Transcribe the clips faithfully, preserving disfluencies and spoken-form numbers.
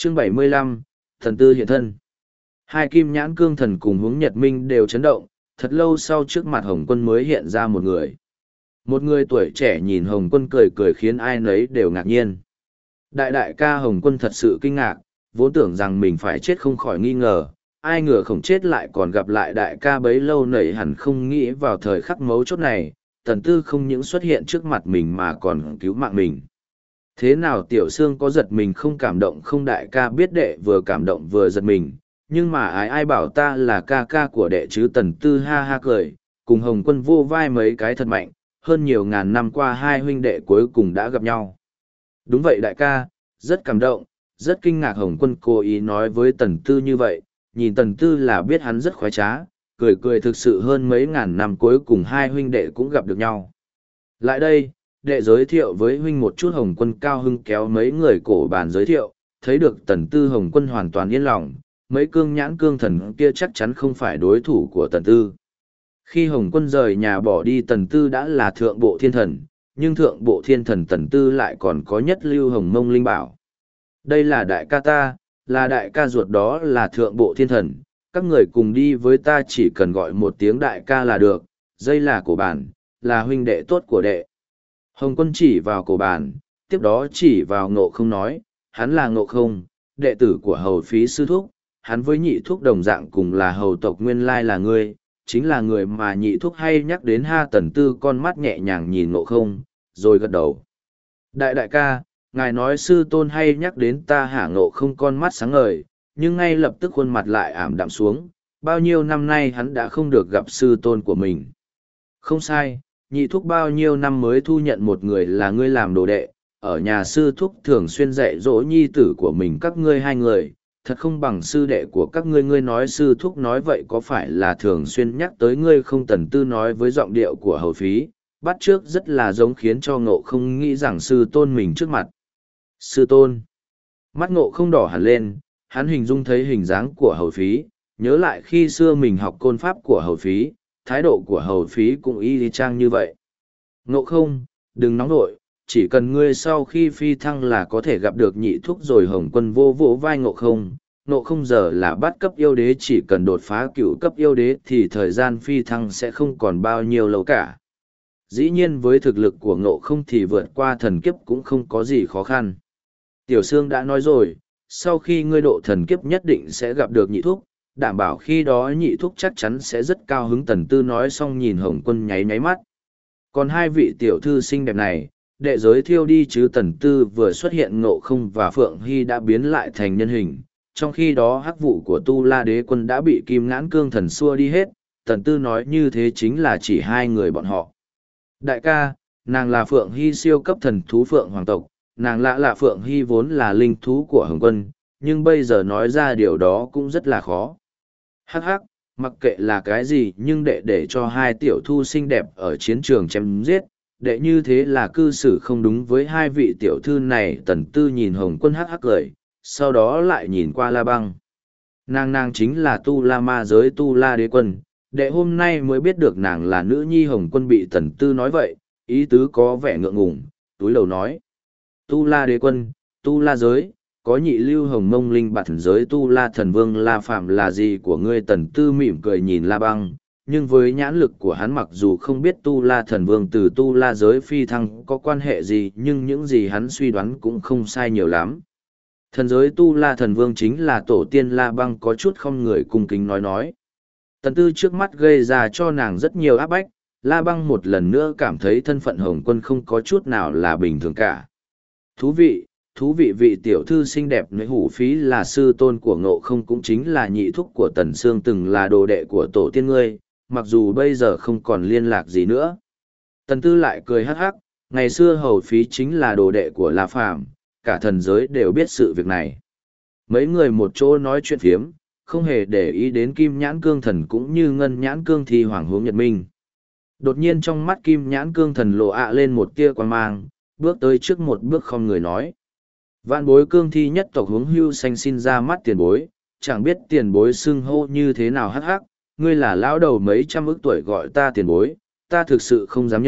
Chương bảy mươi lăm, Thần Tư hiện thân. Hai kim nhãn cương thần cùng hướng nhật minh đều chấn động, thật lâu sau trước mặt Hồng Quân mới hiện ra một người. Một người tuổi trẻ nhìn Hồng Quân cười cười khiến ai nấy đều ngạc nhiên. Đại đại ca Hồng Quân thật sự kinh ngạc, vốn tưởng rằng mình phải chết không khỏi nghi ngờ, ai ngờ không chết lại còn gặp lại đại ca bấy lâu nảy hẳn không nghĩ vào thời khắc mấu chốt này, Tần Tư không những xuất hiện trước mặt mình mà còn cứu mạng mình. Thế nào Tiểu Sương có giật mình không cảm động không, đại ca biết đệ vừa cảm động vừa giật mình, nhưng mà ai ai bảo ta là ca ca của đệ chứ. Tần Tư ha ha cười, cùng Hồng Quân vô vai mấy cái thật mạnh, hơn nhiều ngàn năm qua hai huynh đệ cuối cùng đã gặp nhau. Đúng vậy đại ca, rất cảm động, rất kinh ngạc. Hồng Quân cố ý nói với Tần Tư như vậy, nhìn Tần Tư là biết hắn rất khoái trá, cười cười thực sự hơn mấy ngàn năm cuối cùng hai huynh đệ cũng gặp được nhau. Lại đây, đệ giới thiệu với huynh một chút. Hồng Quân cao hưng kéo mấy người cổ bàn giới thiệu, thấy được Tần Tư Hồng Quân hoàn toàn yên lòng, mấy cương nhãn cương thần kia chắc chắn không phải đối thủ của Tần Tư. Khi Hồng Quân rời nhà bỏ đi, Tần Tư đã là thượng bộ thiên thần, nhưng thượng bộ thiên thần Tần Tư lại còn có nhất lưu Hồng Mông Linh Bảo. Đây là đại ca ta, là đại ca ruột, đó là thượng bộ thiên thần, các người cùng đi với ta, chỉ cần gọi một tiếng đại ca là được, đây là cổ bản, là huynh đệ tốt của đệ. Hồng Quân chỉ vào cổ bản, tiếp đó chỉ vào Ngộ Không nói, hắn là Ngộ Không, đệ tử của hầu phí sư thúc, hắn với nhị thúc đồng dạng cùng là hầu tộc, nguyên lai là ngươi, chính là người mà nhị thúc hay nhắc đến ha. Tần Tư con mắt nhẹ nhàng nhìn Ngộ Không, rồi gật đầu. Đại đại ca, ngài nói sư tôn hay nhắc đến ta hả? Ngộ Không con mắt sáng ngời, nhưng ngay lập tức khuôn mặt lại ảm đạm xuống, bao nhiêu năm nay hắn đã không được gặp sư tôn của mình. Không sai, nhị thúc bao nhiêu năm mới thu nhận một người là ngươi làm đồ đệ, ở nhà sư thúc thường xuyên dạy dỗ nhi tử của mình các ngươi hai người, thật không bằng sư đệ của các ngươi. Ngươi nói sư thúc nói vậy có phải là thường xuyên nhắc tới ngươi không? Tần Tư nói với giọng điệu của hầu phí, bắt trước rất là giống, khiến cho Ngộ Không nghĩ rằng sư tôn mình trước mặt. Sư tôn. Mắt Ngộ Không đỏ hẳn lên, hắn hình dung thấy hình dáng của hầu phí, nhớ lại khi xưa mình học côn pháp của hầu phí, thái độ của hầu phí cũng y chang như vậy. Ngộ Không, đừng nóng vội, chỉ cần ngươi sau khi phi thăng là có thể gặp được nhị thúc rồi. Hồng Quân vô vỗ vai Ngộ Không. Ngộ Không giờ là bắt cấp yêu đế, chỉ cần đột phá cựu cấp yêu đế thì thời gian phi thăng sẽ không còn bao nhiêu lâu cả. Dĩ nhiên với thực lực của Ngộ Không thì vượt qua thần kiếp cũng không có gì khó khăn. Tiểu Sương đã nói rồi, sau khi ngươi độ thần kiếp nhất định sẽ gặp được nhị thúc, đảm bảo khi đó nhị thúc chắc chắn sẽ rất cao hứng. Tần Tư nói xong nhìn Hồng Quân nháy nháy mắt. Còn hai vị tiểu thư xinh đẹp này, đệ giới thiệu đi chứ. Tần Tư vừa xuất hiện, Ngộ Không và Phượng Hy đã biến lại thành nhân hình, trong khi đó hắc vụ của Tu La Đế Quân đã bị kim ngãn cương thần xua đi hết. Tần Tư nói như thế chính là chỉ hai người bọn họ. Đại ca, nàng là Phượng Hy, siêu cấp thần thú Phượng Hoàng tộc, nàng lạ là Phượng Hy vốn là linh thú của Hồng Quân, nhưng bây giờ nói ra điều đó cũng rất là khó. Hắc hắc, mặc kệ là cái gì nhưng đệ để cho hai tiểu thu xinh đẹp ở chiến trường chém giết, đệ như thế là cư xử không đúng với hai vị tiểu thư này. Tần Tư nhìn Hồng Quân hắc hắc cười, sau đó lại nhìn qua La Băng. Nàng nàng chính là Tu La Ma giới Tu La Đế Quân, đệ hôm nay mới biết được nàng là nữ nhi Hồng Quân. Bị Tần Tư nói vậy, ý tứ có vẻ ngượng ngùng, túi lầu nói. Tu La Đế Quân, Tu La giới, có nhị lưu Hồng Mông Linh Bạt giới Tu La Thần Vương La Phạm là gì của ngươi? Tần Tư mỉm cười nhìn La Băng, nhưng với nhãn lực của hắn mặc dù không biết Tu La Thần Vương từ Tu La giới phi thăng có quan hệ gì, nhưng những gì hắn suy đoán cũng không sai nhiều lắm. Thần giới Tu La Thần Vương chính là tổ tiên. La Băng có chút không người cung kính nói nói. Tần Tư trước mắt gây ra cho nàng rất nhiều áp bách, La Băng một lần nữa cảm thấy thân phận Hồng Quân không có chút nào là bình thường cả. Thú vị, thú vị. Vị tiểu thư xinh đẹp nơi Hủ Phí là sư tôn của Ngộ Không, cũng chính là nhị thúc của Tần Sương, từng là đồ đệ của tổ tiên ngươi, mặc dù bây giờ không còn liên lạc gì nữa. Tần Tư lại cười hắc hắc, ngày xưa Hầu Phí chính là đồ đệ của La Phàm, cả thần giới đều biết sự việc này. Mấy người một chỗ nói chuyện phiếm, không hề để ý đến Kim Nhãn Cương Thần cũng như Ngân Nhãn Cương Thi Hoàng Hướng Nhật Minh. Đột nhiên trong mắt Kim Nhãn Cương Thần lộ ạ lên một tia quan mang, bước tới trước một bước không người nói. Vạn bối Cương Thi nhất tộc Hướng Hưu Xanh xin ra mắt tiền bối, chẳng biết tiền bối xưng hô như thế nào. Hắc hắc, ngươi là lão đầu mấy trăm ức tuổi gọi ta tiền bối, ta thực sự không dám nhận,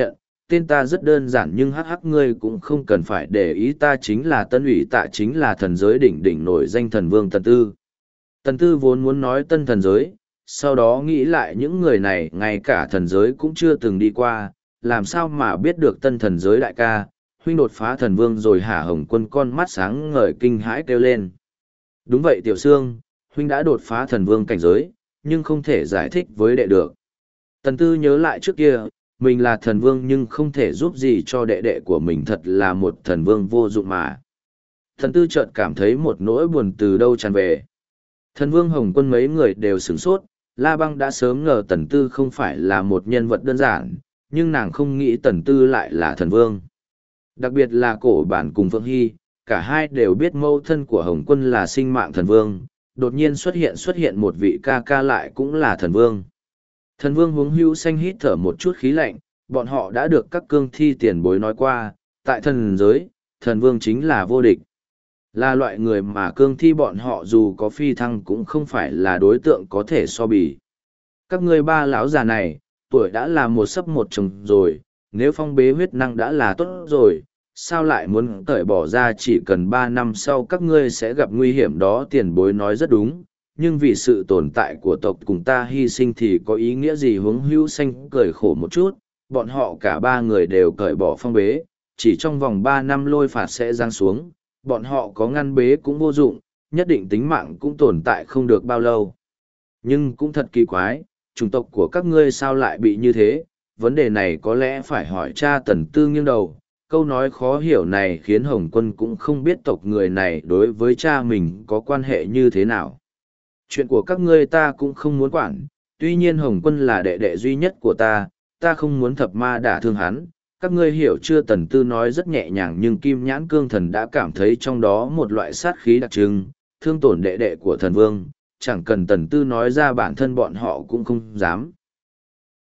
tên ta rất đơn giản nhưng hắc hắc ngươi cũng không cần phải để ý, ta chính là Tân ủy tạ, chính là thần giới đỉnh đỉnh nổi danh thần vương Tần Tư. Tần Tư vốn muốn nói tân thần giới, sau đó nghĩ lại những người này ngay cả thần giới cũng chưa từng đi qua, làm sao mà biết được tân thần giới đại ca, huynh đột phá thần vương rồi hả? Hồng Quân con mắt sáng ngời kinh hãi kêu lên. Đúng vậy Tiểu Sương, huynh đã đột phá thần vương cảnh giới, nhưng không thể giải thích với đệ được. Tần Tư nhớ lại trước kia, mình là thần vương nhưng không thể giúp gì cho đệ đệ của mình, thật là một thần vương vô dụng mà. Tần Tư chợt cảm thấy một nỗi buồn từ đâu tràn về. Thần vương Hồng Quân mấy người đều sửng sốt, La Băng đã sớm ngờ Tần Tư không phải là một nhân vật đơn giản, nhưng nàng không nghĩ Tần Tư lại là thần vương. Đặc biệt là Cổ Bản cùng Phượng Hy, cả hai đều biết mẫu thân của Hồng Quân là sinh mạng thần vương, đột nhiên xuất hiện xuất hiện một vị ca ca lại cũng là thần vương. Thần vương Huống Hữu Xanh hít thở một chút khí lạnh, bọn họ đã được các cương thi tiền bối nói qua, tại thần giới, thần vương chính là vô địch. Là loại người mà cương thi bọn họ dù có phi thăng cũng không phải là đối tượng có thể so bì. Các ngươi ba lão già này, tuổi đã là một sấp một chồng rồi, nếu phong bế huyết năng đã là tốt rồi, sao lại muốn cởi bỏ ra? Chỉ cần ba năm sau các ngươi sẽ gặp nguy hiểm đó. Tiền bối nói rất đúng, nhưng vì sự tồn tại của tộc cùng ta hy sinh thì có ý nghĩa gì? Huống Hữu Xanh cười khổ một chút, bọn họ cả ba người đều cởi bỏ phong bế, chỉ trong vòng ba năm lôi phạt sẽ giáng xuống, bọn họ có ngăn bế cũng vô dụng, nhất định tính mạng cũng tồn tại không được bao lâu. Nhưng cũng thật kỳ quái, chủng tộc của các ngươi sao lại bị như thế? Vấn đề này có lẽ phải hỏi cha. Tần Tư nghiêng đầu, câu nói khó hiểu này khiến Hồng Quân cũng không biết tộc người này đối với cha mình có quan hệ như thế nào. Chuyện của các ngươi ta cũng không muốn quản, tuy nhiên Hồng Quân là đệ đệ duy nhất của ta, ta không muốn thập ma đả thương hắn, các ngươi hiểu chưa? Tần Tư nói rất nhẹ nhàng nhưng Kim Nhãn Cương Thần đã cảm thấy trong đó một loại sát khí đặc trưng, thương tổn đệ đệ của thần vương, chẳng cần Tần Tư nói ra bản thân bọn họ cũng không dám.